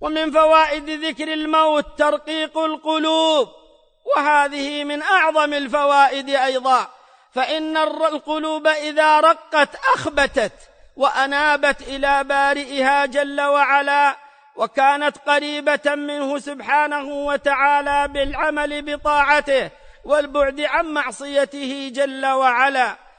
ومن فوائد ذكر الموت ترقيق القلوب، وهذه من أعظم الفوائد أيضا، فإن القلوب إذا رقت أخبتت وأنابت إلى بارئها جل وعلا، وكانت قريبة منه سبحانه وتعالى بالعمل بطاعته والبعد عن معصيته جل وعلا.